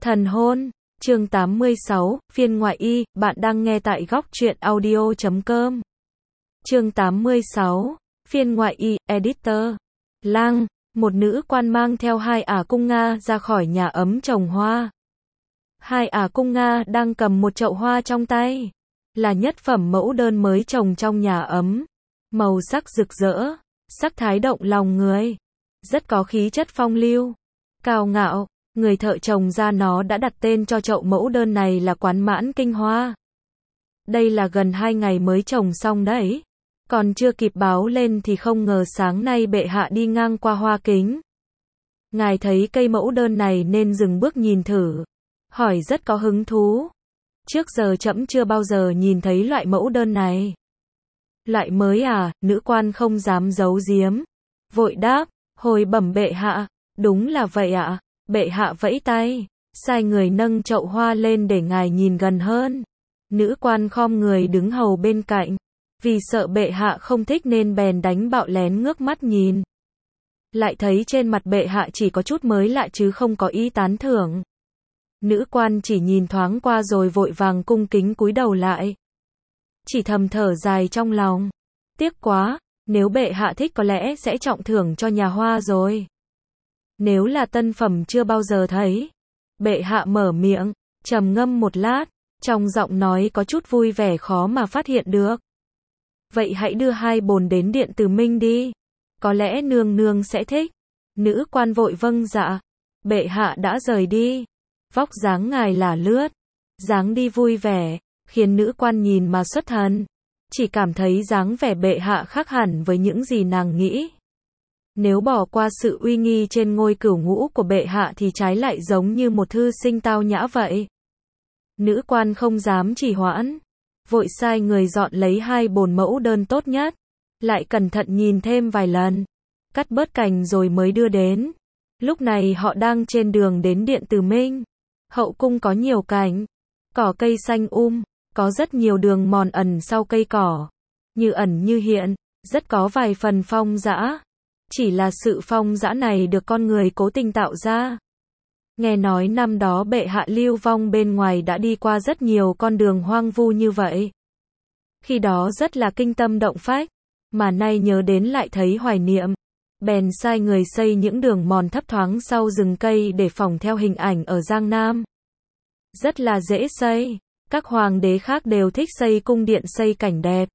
Thần hôn, chương 86, phiên ngoại y, bạn đang nghe tại góc truyện audio.com. Chương 86, phiên ngoại y, editor. Lang, một nữ quan mang theo hai ả cung Nga ra khỏi nhà ấm trồng hoa. Hai ả cung Nga đang cầm một chậu hoa trong tay. Là nhất phẩm mẫu đơn mới trồng trong nhà ấm. Màu sắc rực rỡ, sắc thái động lòng người. Rất có khí chất phong lưu, cao ngạo. Người thợ trồng ra nó đã đặt tên cho chậu mẫu đơn này là Quán Mãn Kinh Hoa. Đây là gần 2 ngày mới trồng xong đấy. Còn chưa kịp báo lên thì không ngờ sáng nay bệ hạ đi ngang qua hoa kính. Ngài thấy cây mẫu đơn này nên dừng bước nhìn thử. Hỏi rất có hứng thú. Trước giờ trẫm chưa bao giờ nhìn thấy loại mẫu đơn này. Loại mới à? Nữ quan không dám giấu giếm. Vội đáp, hồi bẩm bệ hạ, đúng là vậy ạ. Bệ hạ vẫy tay, sai người nâng chậu hoa lên để ngài nhìn gần hơn. Nữ quan khom người đứng hầu bên cạnh. Vì sợ bệ hạ không thích nên bèn đánh bạo lén ngước mắt nhìn. Lại thấy trên mặt bệ hạ chỉ có chút mới lạ chứ không có ý tán thưởng. Nữ quan chỉ nhìn thoáng qua rồi vội vàng cung kính cúi đầu lại. Chỉ thầm thở dài trong lòng. Tiếc quá, nếu bệ hạ thích có lẽ sẽ trọng thưởng cho nhà hoa rồi. Nếu là tân phẩm chưa bao giờ thấy. Bệ hạ mở miệng, trầm ngâm một lát, trong giọng nói có chút vui vẻ khó mà phát hiện được. Vậy hãy đưa 2 bồn đến Điện Từ Minh đi. Có lẽ nương nương sẽ thích. Nữ quan vội vâng dạ. Bệ hạ đã rời đi. Vóc dáng ngài là lướt. Dáng đi vui vẻ, khiến nữ quan nhìn mà xuất thần. Chỉ cảm thấy dáng vẻ bệ hạ khác hẳn với những gì nàng nghĩ. Nếu bỏ qua sự uy nghi trên ngôi cửu ngũ của bệ hạ thì trái lại giống như một thư sinh tao nhã vậy. Nữ quan không dám trì hoãn. Vội sai người dọn lấy 2 bồn mẫu đơn tốt nhất. Lại cẩn thận nhìn thêm vài lần. Cắt bớt cành rồi mới đưa đến. Lúc này họ đang trên đường đến Điện Từ Minh. Hậu cung có nhiều cảnh. Cỏ cây xanh có rất nhiều đường mòn ẩn sau cây cỏ. Như ẩn như hiện, rất có vài phần phong dã. Chỉ là sự phong dã này được con người cố tình tạo ra. Nghe nói năm đó bệ hạ lưu vong bên ngoài đã đi qua rất nhiều con đường hoang vu như vậy. Khi đó rất là kinh tâm động phách, mà nay nhớ đến lại thấy hoài niệm. Bèn sai người xây những đường mòn thấp thoáng sau rừng cây để phỏng theo hình ảnh ở Giang Nam. Rất là dễ xây, các hoàng đế khác đều thích xây cung điện xây cảnh đẹp.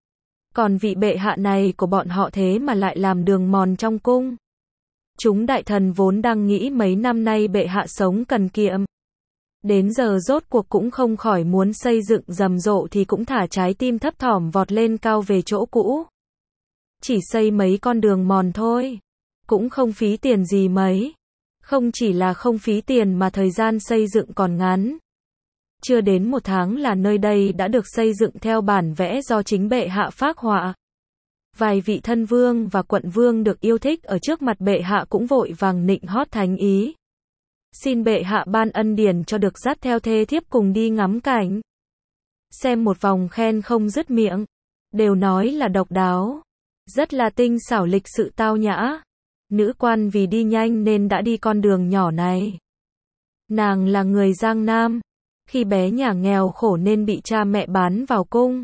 Còn vị bệ hạ này của bọn họ thế mà lại làm đường mòn trong cung. Chúng đại thần vốn đang nghĩ mấy năm nay bệ hạ sống cần kiệm. Đến giờ rốt cuộc cũng không khỏi muốn xây dựng rầm rộ thì cũng thả trái tim thấp thỏm vọt lên cao về chỗ cũ. Chỉ xây mấy con đường mòn thôi. Cũng không phí tiền gì mấy. Không chỉ là không phí tiền mà thời gian xây dựng còn ngắn. Chưa đến 1 tháng là nơi đây đã được xây dựng theo bản vẽ do chính bệ hạ phác họa. Vài vị thân vương và quận vương được yêu thích ở trước mặt bệ hạ cũng vội vàng nịnh hót thánh ý. Xin bệ hạ ban ân điển cho được dắt theo thê thiếp cùng đi ngắm cảnh. Xem một vòng khen không dứt miệng. Đều nói là độc đáo. Rất là tinh xảo lịch sự tao nhã. Nữ quan vì đi nhanh nên đã đi con đường nhỏ này. Nàng là người Giang Nam. Khi bé nhà nghèo khổ nên bị cha mẹ bán vào cung.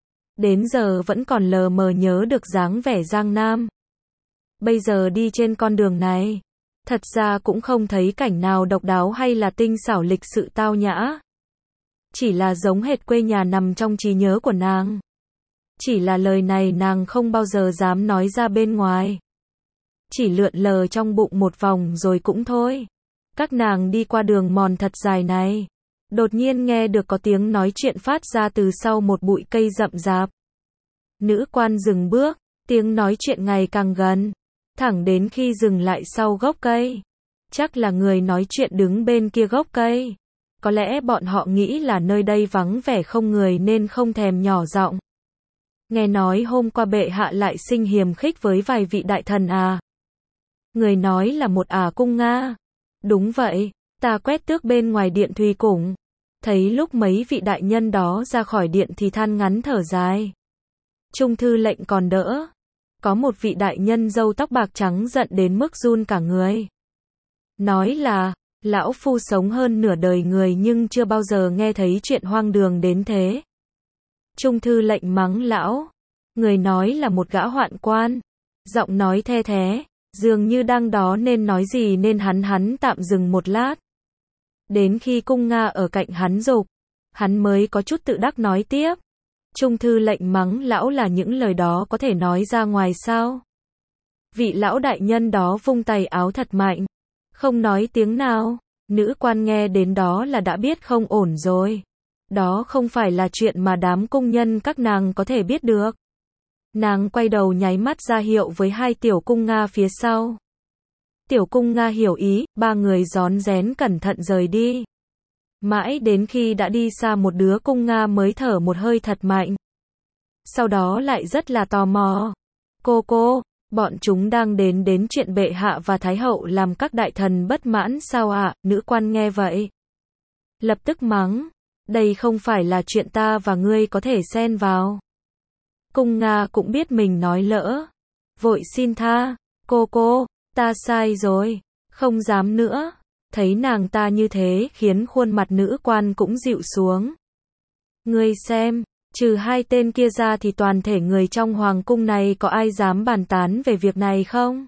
Đến giờ vẫn còn lờ mờ nhớ được dáng vẻ Giang Nam. Bây giờ đi trên con đường này, thật ra cũng không thấy cảnh nào độc đáo hay là tinh xảo lịch sự tao nhã. Chỉ là giống hệt quê nhà nằm trong trí nhớ của nàng. Chỉ là lời này nàng không bao giờ dám nói ra bên ngoài. Chỉ lượn lờ trong bụng một vòng rồi cũng thôi. Các nàng đi qua đường mòn thật dài này. Đột nhiên nghe được có tiếng nói chuyện phát ra từ sau một bụi cây rậm rạp. Nữ quan dừng bước, tiếng nói chuyện ngày càng gần, thẳng đến khi dừng lại sau gốc cây. Chắc là người nói chuyện đứng bên kia gốc cây. Có lẽ bọn họ nghĩ là nơi đây vắng vẻ không người nên không thèm nhỏ giọng. Nghe nói hôm qua bệ hạ lại sinh hiềm khích với vài vị đại thần à. Người nói là một ả cung Nga. Đúng vậy. Ta quét tước bên ngoài điện Thùy Củng. Thấy lúc mấy vị đại nhân đó ra khỏi điện thì than ngắn thở dài. Trung thư lệnh còn đỡ. Có một vị đại nhân râu tóc bạc trắng giận đến mức run cả người. Nói là, Lão phu sống hơn nửa đời người nhưng chưa bao giờ nghe thấy chuyện hoang đường đến thế. Trung thư lệnh mắng lão. Người nói là một gã hoạn quan. Giọng nói the thé, dường như đang đó nên nói gì nên hắn tạm dừng một lát. Đến khi cung Nga ở cạnh hắn dục, hắn mới có chút tự đắc nói tiếp. Trung thư lệnh mắng lão là những lời đó có thể nói ra ngoài sao? Vị lão đại nhân đó vung tay áo thật mạnh, không nói tiếng nào. Nữ quan nghe đến đó là đã biết không ổn rồi. Đó không phải là chuyện mà đám cung nhân các nàng có thể biết được. Nàng quay đầu nháy mắt ra hiệu với hai tiểu cung Nga phía sau. Tiểu cung Nga hiểu ý, ba người rón rén cẩn thận rời đi. Mãi đến khi đã đi xa một đứa cung Nga mới thở một hơi thật mạnh. Sau đó lại rất là tò mò. Cô, bọn chúng đang đến chuyện bệ hạ và thái hậu làm các đại thần bất mãn sao ạ? Nữ quan nghe vậy, lập tức mắng. Đây không phải là chuyện ta và ngươi có thể xen vào. Cung Nga cũng biết mình nói lỡ. Vội xin tha. Cô, ta sai rồi. Không dám nữa. Thấy nàng ta như thế khiến khuôn mặt nữ quan cũng dịu xuống. Ngươi xem, trừ hai tên kia ra thì toàn thể người trong hoàng cung này có ai dám bàn tán về việc này không?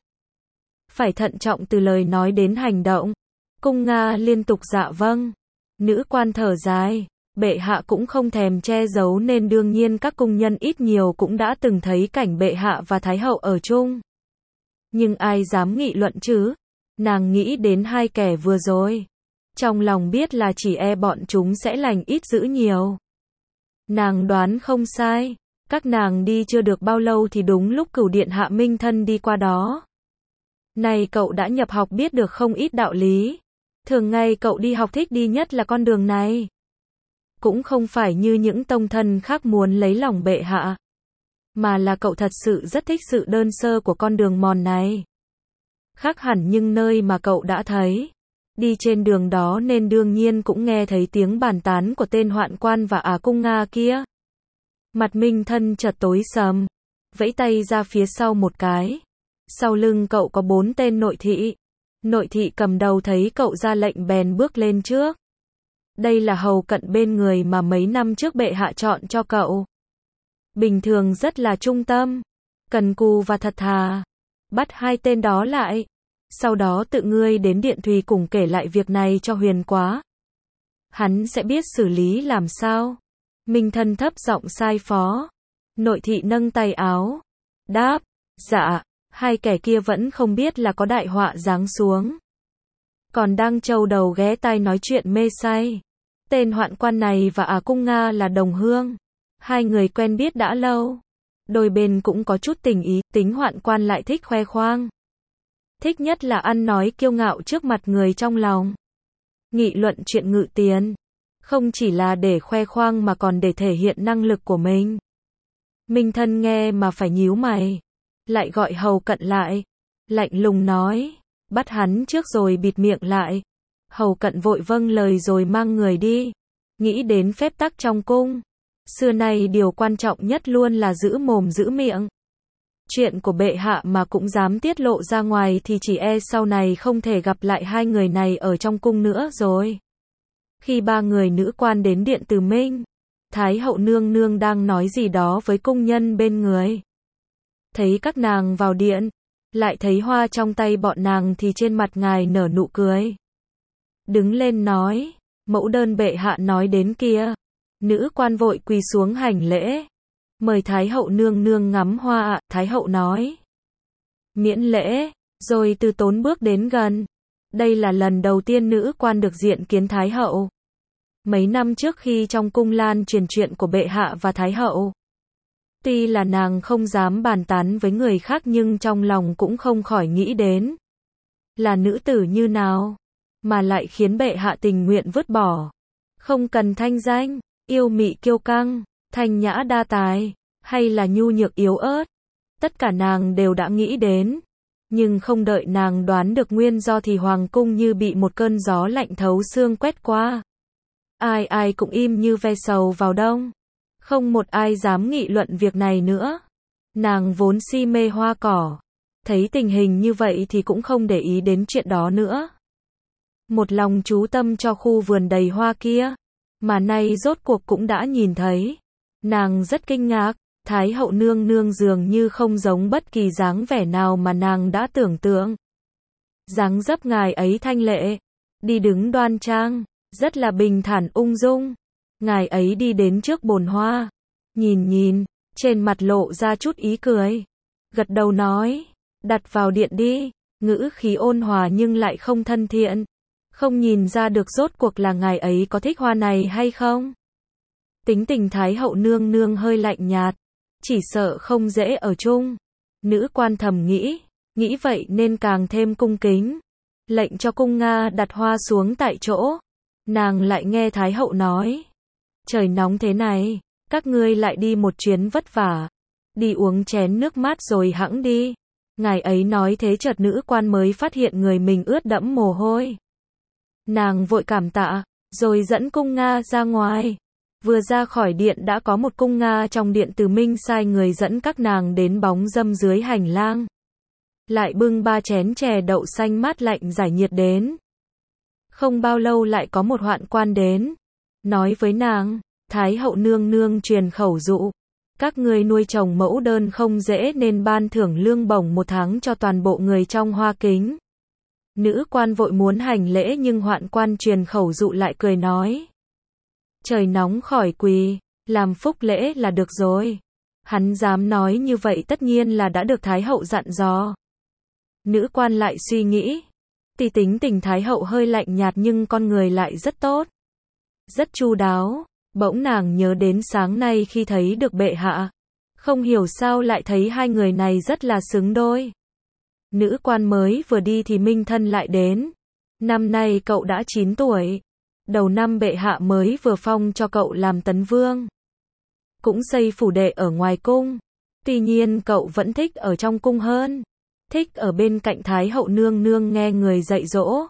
Phải thận trọng từ lời nói đến hành động. Cung Nga liên tục dạ vâng. Nữ quan thở dài. Bệ hạ cũng không thèm che giấu nên đương nhiên các cung nhân ít nhiều cũng đã từng thấy cảnh bệ hạ và thái hậu ở chung. Nhưng ai dám nghị luận chứ? Nàng nghĩ đến hai kẻ vừa rồi. Trong lòng biết là chỉ e bọn chúng sẽ lành ít dữ nhiều. Nàng đoán không sai. Các nàng đi chưa được bao lâu thì đúng lúc Cửu điện hạ Minh Thân đi qua đó. Này cậu đã nhập học biết được không ít đạo lý. Thường ngày cậu đi học thích đi nhất là con đường này. Cũng không phải như những tông thân khác muốn lấy lòng bệ hạ. Mà là cậu thật sự rất thích sự đơn sơ của con đường mòn này. Khác hẳn nhưng nơi mà cậu đã thấy. Đi trên đường đó nên đương nhiên cũng nghe thấy tiếng bàn tán của tên hoạn quan và cung Nga kia. Mặt Minh Thân chợt tối sầm. Vẫy tay ra phía sau một cái. Sau lưng cậu có 4 tên nội thị. Nội thị cầm đầu thấy cậu ra lệnh bèn bước lên trước. Đây là hầu cận bên người mà mấy năm trước bệ hạ chọn cho cậu. Bình thường rất là trung tâm, cần cù và thật thà. Bắt hai tên đó lại. Sau đó tự ngươi đến Điện Thùy cùng kể lại việc này cho Huyền Quá. Hắn sẽ biết xử lý làm sao. Minh Thân thấp giọng sai phó. Nội thị nâng tay áo. Đáp, dạ. Hai kẻ kia vẫn không biết là có đại họa giáng xuống. Còn đang trâu đầu ghé tai nói chuyện mê say. Tên hoạn quan này và cung Nga là đồng hương. Hai người quen biết đã lâu. Đôi bên cũng có chút tình ý, tính hoạn quan lại thích khoe khoang. Thích nhất là ăn nói kiêu ngạo trước mặt người trong lòng. Nghị luận chuyện ngự tiền. Không chỉ là để khoe khoang mà còn để thể hiện năng lực của mình. Minh Thân nghe mà phải nhíu mày. Lại gọi hầu cận lại. Lạnh lùng nói. Bắt hắn trước rồi bịt miệng lại. Hầu cận vội vâng lời rồi mang người đi. Nghĩ đến phép tắc trong cung. Xưa nay điều quan trọng nhất luôn là giữ mồm giữ miệng. Chuyện của bệ hạ mà cũng dám tiết lộ ra ngoài thì chỉ e sau này không thể gặp lại hai người này ở trong cung nữa rồi. Khi ba người nữ quan đến điện Từ Minh, Thái hậu nương nương đang nói gì đó với cung nhân bên người. Thấy các nàng vào điện, lại thấy hoa trong tay bọn nàng thì trên mặt ngài nở nụ cười. Đứng lên nói, mẫu đơn bệ hạ nói đến kia. Nữ quan vội quỳ xuống hành lễ. Mời Thái hậu nương nương ngắm hoa ạ. Thái hậu nói. Miễn lễ, rồi từ tốn bước đến gần. Đây là lần đầu tiên nữ quan được diện kiến Thái hậu. Mấy năm trước khi trong cung lan truyền chuyện của bệ hạ và Thái hậu. Tuy là nàng không dám bàn tán với người khác nhưng trong lòng cũng không khỏi nghĩ đến. Là nữ tử như nào, mà lại khiến bệ hạ tình nguyện vứt bỏ. Không cần thanh danh, yêu mị kiêu căng, thanh nhã đa tài, hay là nhu nhược yếu ớt. Tất cả nàng đều đã nghĩ đến. Nhưng không đợi nàng đoán được nguyên do thì hoàng cung như bị một cơn gió lạnh thấu xương quét qua. Ai ai cũng im như ve sầu vào đông. Không một ai dám nghị luận việc này nữa. Nàng vốn si mê hoa cỏ. Thấy tình hình như vậy thì cũng không để ý đến chuyện đó nữa. một lòng chú tâm cho khu vườn đầy hoa kia, mà nay rốt cuộc cũng đã nhìn thấy. Nàng rất kinh ngạc, Thái hậu nương nương dường như không giống bất kỳ dáng vẻ nào mà nàng đã tưởng tượng. Dáng dấp ngài ấy thanh lệ, đi đứng đoan trang, rất là bình thản ung dung. Ngài ấy đi đến trước bồn hoa, nhìn, trên mặt lộ ra chút ý cười. Gật đầu nói, đặt vào điện đi, ngữ khí ôn hòa nhưng lại không thân thiện. Không nhìn ra được rốt cuộc là ngài ấy có thích hoa này hay không. Tính tình Thái hậu nương nương hơi lạnh nhạt, chỉ sợ không dễ ở chung. Nữ quan thầm nghĩ vậy nên càng thêm cung kính. Lệnh cho cung Nga đặt hoa xuống tại chỗ. Nàng lại nghe Thái hậu nói, trời nóng thế này, các ngươi lại đi một chuyến vất vả. Đi uống chén nước mát rồi hẵng đi. Ngài ấy nói thế chợt nữ quan mới phát hiện người mình ướt đẫm mồ hôi. Nàng vội cảm tạ, rồi dẫn cung Nga ra ngoài. Vừa ra khỏi điện đã có một cung Nga trong điện Từ Minh sai người dẫn các nàng đến bóng râm dưới hành lang. Lại bưng 3 chén chè đậu xanh mát lạnh giải nhiệt đến. Không bao lâu lại có một hoạn quan đến. Nói với nàng, Thái hậu nương nương truyền khẩu dụ. Các ngươi nuôi trồng mẫu đơn không dễ nên ban thưởng lương bổng 1 tháng cho toàn bộ người trong Hoa Kính. Nữ quan vội muốn hành lễ nhưng hoạn quan truyền khẩu dụ lại cười nói. Trời nóng khỏi quỳ, làm phúc lễ là được rồi. Hắn dám nói như vậy tất nhiên là đã được Thái hậu dặn dò. Nữ quan lại suy nghĩ. Tính tình Thái hậu hơi lạnh nhạt nhưng con người lại rất tốt. Rất chu đáo. Bỗng nàng nhớ đến sáng nay khi thấy được bệ hạ. Không hiểu sao lại thấy hai người này rất là xứng đôi. Nữ quan mới vừa đi thì Minh Thân lại đến. Năm nay cậu đã 9 tuổi. Đầu năm bệ hạ mới vừa phong cho cậu làm tấn vương. Cũng xây phủ đệ ở ngoài cung. Tuy nhiên cậu vẫn thích ở trong cung hơn. Thích ở bên cạnh Thái hậu nương nương nghe người dạy dỗ.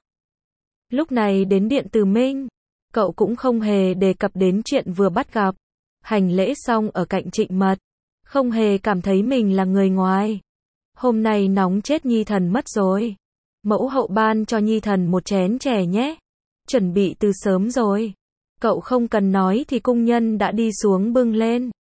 Lúc này đến điện Từ Minh, cậu cũng không hề đề cập đến chuyện vừa bắt gặp. Hành lễ xong ở cạnh Trịnh Mật, không hề cảm thấy mình là người ngoài. Hôm nay nóng chết Nhi thần mất rồi. Mẫu hậu ban cho Nhi thần một chén chè nhé. Chuẩn bị từ sớm rồi. Cậu không cần nói thì cung nhân đã đi xuống bưng lên.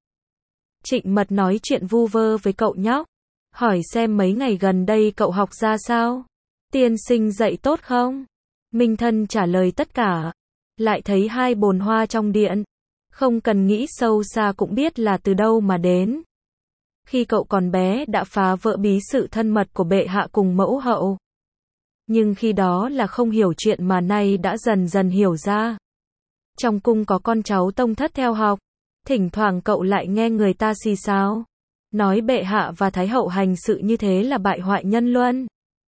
Trịnh Mật nói chuyện vu vơ với cậu nhóc. Hỏi xem mấy ngày gần đây cậu học ra sao? Tiên sinh dạy tốt không? Minh Thân trả lời tất cả. Lại thấy 2 bồn hoa trong điện. Không cần nghĩ sâu xa cũng biết là từ đâu mà đến. Khi cậu còn bé đã phá vỡ bí sự thân mật của bệ hạ cùng mẫu hậu. Nhưng khi đó là không hiểu chuyện mà nay đã dần dần hiểu ra. Trong cung có con cháu tông thất theo học. Thỉnh thoảng cậu lại nghe người ta xì xào. Nói bệ hạ và thái hậu hành sự như thế là bại hoại nhân luân.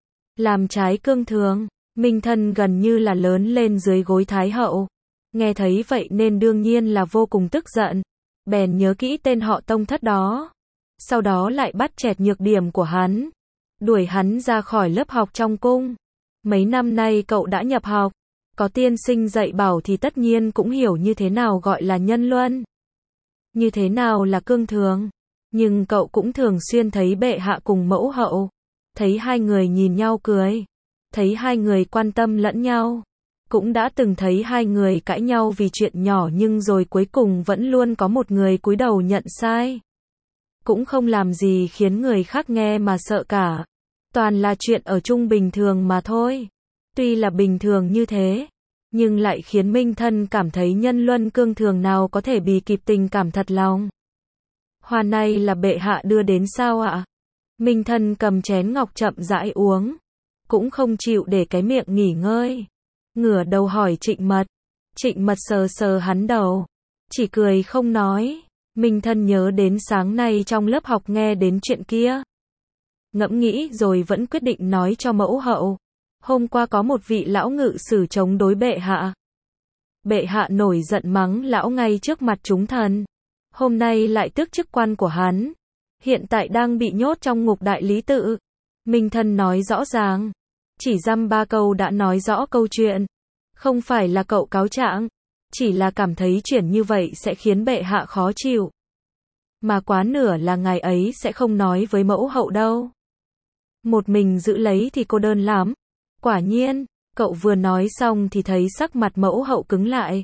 Làm trái cương thường. Minh Thân gần như là lớn lên dưới gối thái hậu. Nghe thấy vậy nên đương nhiên là vô cùng tức giận. Bèn nhớ kỹ tên họ tông thất đó. Sau đó lại bắt chẹt nhược điểm của hắn. Đuổi hắn ra khỏi lớp học trong cung. Mấy năm nay cậu đã nhập học. Có tiên sinh dạy bảo thì tất nhiên cũng hiểu như thế nào gọi là nhân luân. Như thế nào là cương thường. Nhưng cậu cũng thường xuyên thấy bệ hạ cùng mẫu hậu. Thấy hai người nhìn nhau cười. Thấy hai người quan tâm lẫn nhau. Cũng đã từng thấy hai người cãi nhau vì chuyện nhỏ nhưng rồi cuối cùng vẫn luôn có một người cúi đầu nhận sai. Cũng không làm gì khiến người khác nghe mà sợ cả. Toàn là chuyện ở chung bình thường mà thôi. Tuy là bình thường như thế, nhưng lại khiến Minh Thân cảm thấy nhân luân cương thường nào có thể bì kịp tình cảm thật lòng. Hoa này là bệ hạ đưa đến sao ạ? Minh Thân cầm chén ngọc chậm rãi uống. Cũng không chịu để cái miệng nghỉ ngơi. Ngửa đầu hỏi Trịnh Mật. Trịnh Mật sờ sờ hắn đầu. Chỉ cười không nói. Minh Thân nhớ đến sáng nay trong lớp học nghe đến chuyện kia. Ngẫm nghĩ rồi vẫn quyết định nói cho mẫu hậu. Hôm qua có một vị lão ngự sử chống đối bệ hạ. Bệ hạ nổi giận mắng lão ngay trước mặt chúng thần. Hôm nay lại tước chức quan của hắn. Hiện tại đang bị nhốt trong ngục đại lý tự. Minh Thân nói rõ ràng. Chỉ dăm 3 câu đã nói rõ câu chuyện. Không phải là cậu cáo trạng. Chỉ là cảm thấy chuyện như vậy sẽ khiến bệ hạ khó chịu. Mà quá nửa là ngài ấy sẽ không nói với mẫu hậu đâu. Một mình giữ lấy thì cô đơn lắm. Quả nhiên, Cậu vừa nói xong thì thấy sắc mặt mẫu hậu cứng lại.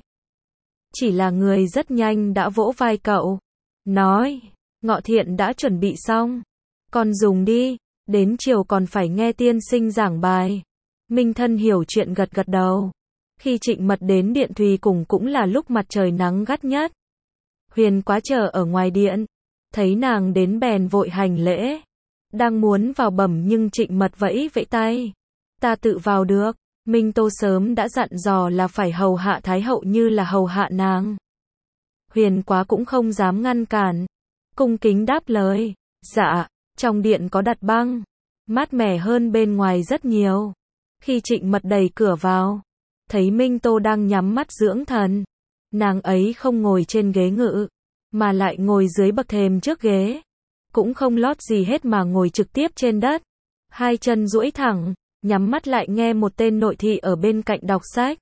Chỉ là người rất nhanh đã vỗ vai cậu. Nói, Ngọ Thiện đã chuẩn bị xong. Con dùng đi, đến chiều còn phải nghe tiên sinh giảng bài. Minh Thân hiểu chuyện gật gật đầu. Khi Trịnh Mật đến điện Thùy Cùng cũng là lúc mặt trời nắng gắt nhất. Huyền Quá chờ ở ngoài điện. Thấy nàng đến bèn vội hành lễ. Đang muốn vào bẩm nhưng Trịnh Mật vẫy vẫy tay. Ta tự vào được. Minh Tô sớm đã dặn dò là phải hầu hạ Thái hậu như là hầu hạ nàng. Huyền Quá cũng không dám ngăn cản. Cung kính đáp lời. Dạ, trong điện có đặt băng. Mát mẻ hơn bên ngoài rất nhiều. Khi Trịnh Mật đẩy cửa vào, thấy Minh Tô đang nhắm mắt dưỡng thần. Nàng ấy không ngồi trên ghế ngự, mà lại ngồi dưới bậc thềm trước ghế. Cũng không lót gì hết mà ngồi trực tiếp trên đất. Hai chân duỗi thẳng, nhắm mắt lại nghe một tên nội thị ở bên cạnh đọc sách.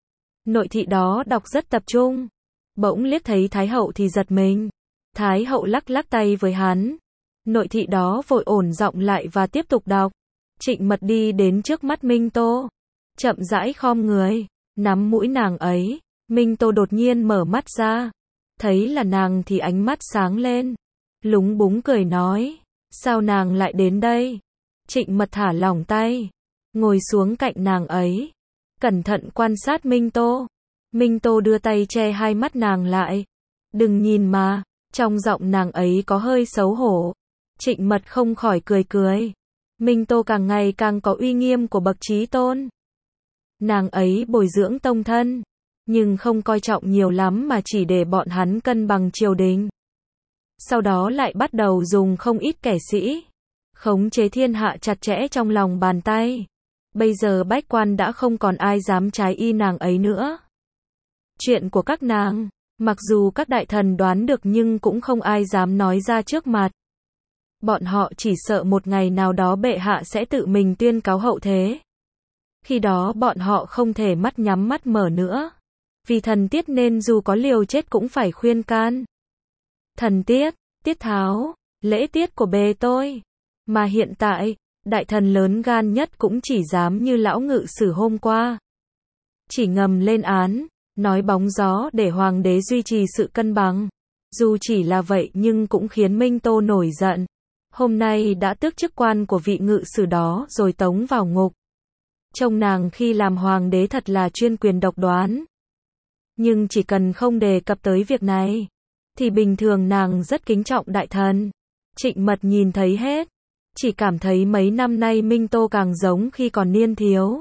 Nội thị đó đọc rất tập trung. Bỗng liếc thấy Thái hậu thì giật mình. Thái hậu lắc lắc tay với hắn. Nội thị đó vội ổn giọng lại và tiếp tục đọc. Trịnh Mật đi đến trước mắt Minh Tô. Chậm rãi khom người, nắm mũi nàng ấy. Minh Tô đột nhiên mở mắt ra. Thấy là nàng thì ánh mắt sáng lên. Lúng búng cười nói. Sao nàng lại đến đây? Trịnh Mật thả lỏng tay. Ngồi xuống cạnh nàng ấy. Cẩn thận quan sát Minh Tô. Minh Tô đưa tay che hai mắt nàng lại. Đừng nhìn mà. Trong giọng nàng ấy có hơi xấu hổ. Trịnh Mật không khỏi cười cười. Minh Tô càng ngày càng có uy nghiêm của bậc chí tôn. Nàng ấy bồi dưỡng tông thân, nhưng không coi trọng nhiều lắm mà chỉ để bọn hắn cân bằng triều đình. Sau đó lại bắt đầu dùng không ít kẻ sĩ, khống chế thiên hạ chặt chẽ trong lòng bàn tay. Bây giờ bách quan đã không còn ai dám trái y nàng ấy nữa. Chuyện của các nàng, mặc dù các đại thần đoán được nhưng cũng không ai dám nói ra trước mặt. Bọn họ chỉ sợ một ngày nào đó bệ hạ sẽ tự mình tuyên cáo hậu thế. Khi đó bọn họ không thể mắt nhắm mắt mở nữa. Vì thần tiết nên dù có liều chết cũng phải khuyên can. Thần tiết, tiết tháo, lễ tiết của bề tôi. Mà hiện tại, đại thần lớn gan nhất cũng chỉ dám như lão ngự sử hôm qua. Chỉ ngầm lên án, nói bóng gió để hoàng đế duy trì sự cân bằng. Dù chỉ là vậy nhưng cũng khiến Minh Tô nổi giận. Hôm nay đã tước chức quan của vị ngự sử đó rồi tống vào ngục. Trông nàng khi làm hoàng đế thật là chuyên quyền độc đoán. Nhưng chỉ cần không đề cập tới việc này, thì bình thường nàng rất kính trọng đại thần. Trịnh Mật nhìn thấy hết. Chỉ cảm thấy mấy năm nay Minh Tô càng giống khi còn niên thiếu.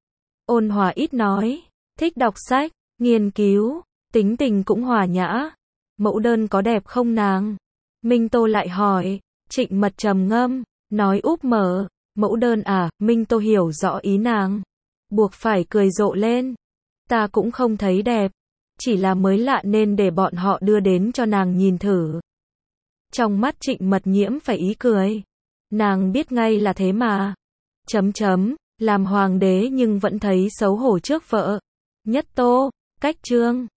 Ôn hòa ít nói, thích đọc sách, nghiên cứu, tính tình cũng hòa nhã. Mẫu đơn có đẹp không nàng? Minh Tô lại hỏi. Trịnh Mật trầm ngâm, nói úp mở. Mẫu đơn à? Minh Tô hiểu rõ ý nàng, buộc phải cười rộ lên. Ta cũng không thấy đẹp, chỉ là mới lạ nên để bọn họ đưa đến cho nàng nhìn thử. Trong mắt Trịnh Mật nhiễm phải ý cười. Nàng biết ngay là thế mà. Làm hoàng đế nhưng vẫn thấy xấu hổ trước vợ. Nhất Tô, cách trương.